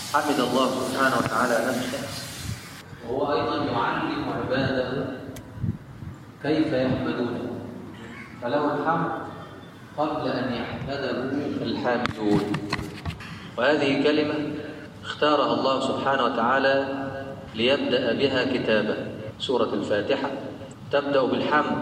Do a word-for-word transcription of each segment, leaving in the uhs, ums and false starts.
حمد الله سبحانه وتعالى نفسه، وهو أيضا يعلم عباده كيف يحمدونه، فله الحمد قبل أن يحمده الحامدون. وهذه كلمة اختارها الله سبحانه وتعالى ليبدأ بها كتابه. سورة الفاتحة تبدأ بالحمد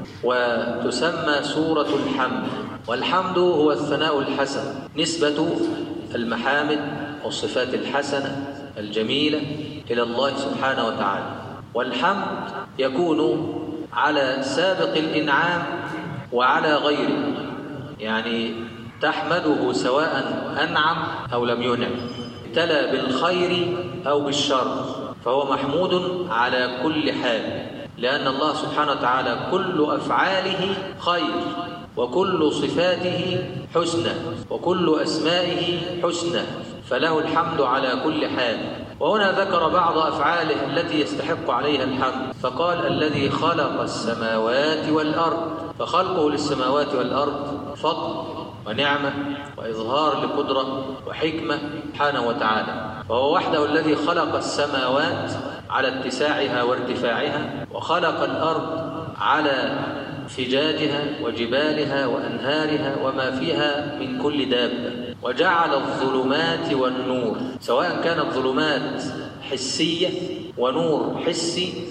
وتسمى سورة الحمد، والحمد هو الثناء الحسن، نسبة المحامد والصفات الحسنة الجميلة إلى الله سبحانه وتعالى. والحمد يكون على سابق الإنعام وعلى غيره، يعني تحمده سواء أنعم أو لم ينعم، ابتلى بالخير أو بالشر، فهو محمود على كل حال، لأن الله سبحانه وتعالى كل أفعاله خير، وكل صفاته حسنى، وكل أسمائه حسنى، فله الحمد على كل حال. وهنا ذكر بعض أفعاله التي يستحق عليها الحمد، فقال الذي خلق السماوات والأرض، فخلقه للسماوات والأرض فضل ونعمة وإظهار لقدرة وحكمة سبحانه وتعالى. فهو وحده الذي خلق السماوات على اتساعها وارتفاعها، وخلق الأرض على فجاجها وجبالها وأنهارها وما فيها من كل دابة، وجعل الظلمات والنور، سواء كانت ظلمات حسية ونور حسي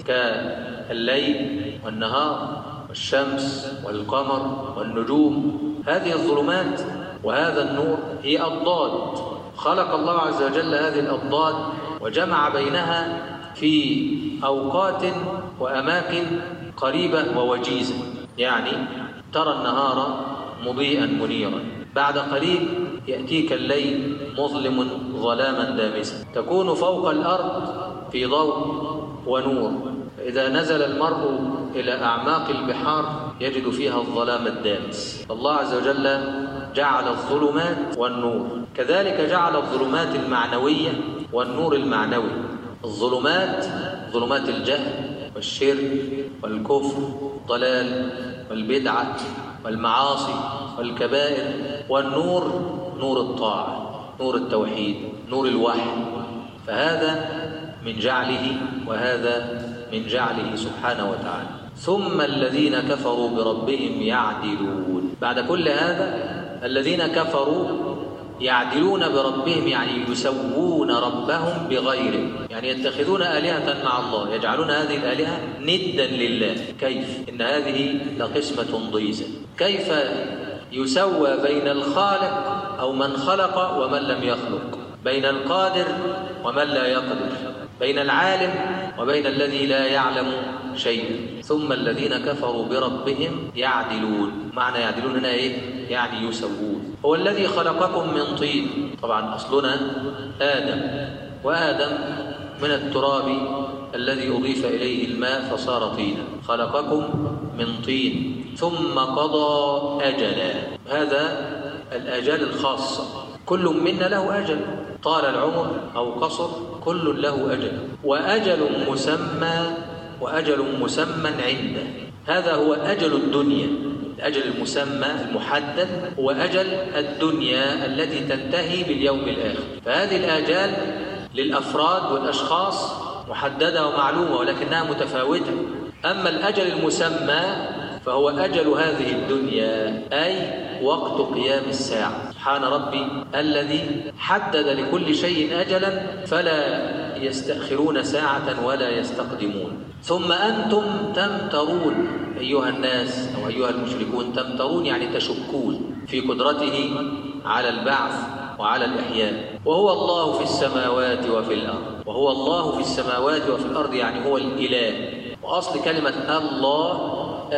كالليل والنهار والشمس والقمر والنجوم. هذه الظلمات وهذا النور هي أضداد، خلق الله عز وجل هذه الأضداد وجمع بينها في أوقات وأماكن قريبة ووجيزة، يعني ترى النهار مضيئا منيرا، بعد قليل يأتيك الليل مظلم ظلاما دامسا، تكون فوق الأرض في ضوء ونور، فإذا نزل المرء إلى أعماق البحار يجد فيها الظلام الدامس. الله عز وجل جعل الظلمات والنور، كذلك جعل الظلمات المعنوية والنور المعنوي. الظلمات ظلمات الجهل والشرك والكفر والضلال والبدعة والمعاصي والكبائر، والنور نور الطاعة، نور التوحيد، نور الوحي. فهذا من جعله وهذا من جعله سبحانه وتعالى. ثم الذين كفروا بربهم يعدلون، بعد كل هذا الذين كفروا يعدلون بربهم، يعني يسوون ربهم بغيره، يعني يتخذون آلهة مع الله، يجعلون هذه الآلهة ندا لله. كيف؟ إن هذه لقسمة ضيزى. كيف يسوى بين الخالق أو من خلق ومن لم يخلق، بين القادر ومن لا يقدر، بين العالم وبين الذي لا يعلم شيئا. ثم الذين كفروا بربهم يعدلون، معنى يعدلون هنا ايه؟ يعني يسوون. هو الذي خلقكم من طين، طبعا أصلنا آدم، وآدم من التراب الذي أضيف إليه الماء فصار طينا، خلقكم من طين ثم قضى أجلا، هذا الآجال الخاصة، كل منا له أجل، طال العمر أو قصر كل له أجل، وأجل مسمى وأجل مسمى عنده. هذا هو أجل الدنيا، الأجل المسمى المحدد هو أجل الدنيا التي تنتهي باليوم الآخر. فهذه الآجال للأفراد والأشخاص محددة ومعلومة، ولكنها متفاوتة. أما الأجل المسمى فهو أجل هذه الدنيا، أي وقت قيام الساعة. سبحان ربي الذي حدد لكل شيء أجلا فلا يستأخرون ساعة ولا يستقدمون. ثم أنتم تمترون أيها الناس أو أيها المشركون، تمترون يعني تشكون في قدرته على البعث وعلى الإحياء. وهو الله في السماوات وفي الأرض، وهو الله في السماوات وفي الأرض يعني هو الإله. وأصل كلمة الله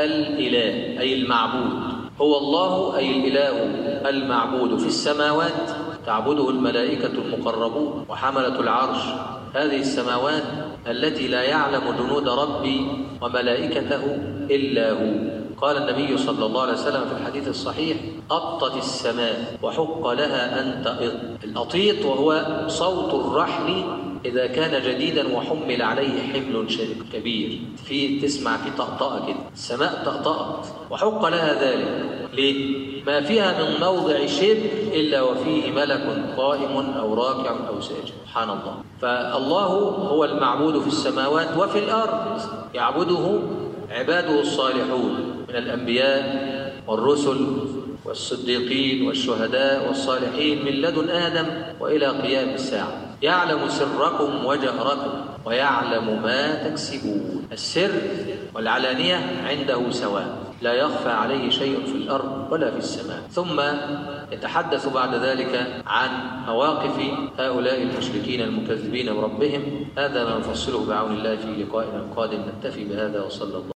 الإله أي المعبود، هو الله أي الإله المعبود. في السماوات تعبده الملائكة المقربون وحملة العرش، هذه السماوات التي لا يعلم جنود ربي وملائكته إلا هو. قال النبي صلى الله عليه وسلم في الحديث الصحيح: أطت السماء وحق لها أن تأط. الأطيط وهو صوت الرحل إذا كان جديدا وحمل عليه حمل كبير، في تسمع في طقطقة كده، السماء طقطقت وحق لها ذلك. ليه؟ ما فيها من موضع شبر إلا وفيه ملك قائم أو راكع أو ساجد. سبحان الله. فالله هو المعبود في السماوات وفي الأرض، يعبده عباده الصالحون من الأنبياء والرسل والصديقين والشهداء والصالحين من لدن آدم وإلى قيام الساعة. يعلم سركم وجهركم ويعلم ما تكسبون. السر والعلانية عنده سواء، لا يخفى عليه شيء في الأرض ولا في السماء. ثم يتحدث بعد ذلك عن مواقف هؤلاء المشركين المكذبين بربهم. هذا ما نفصله بعون الله في لقائنا القادم. نكتفي بهذا وصلى الله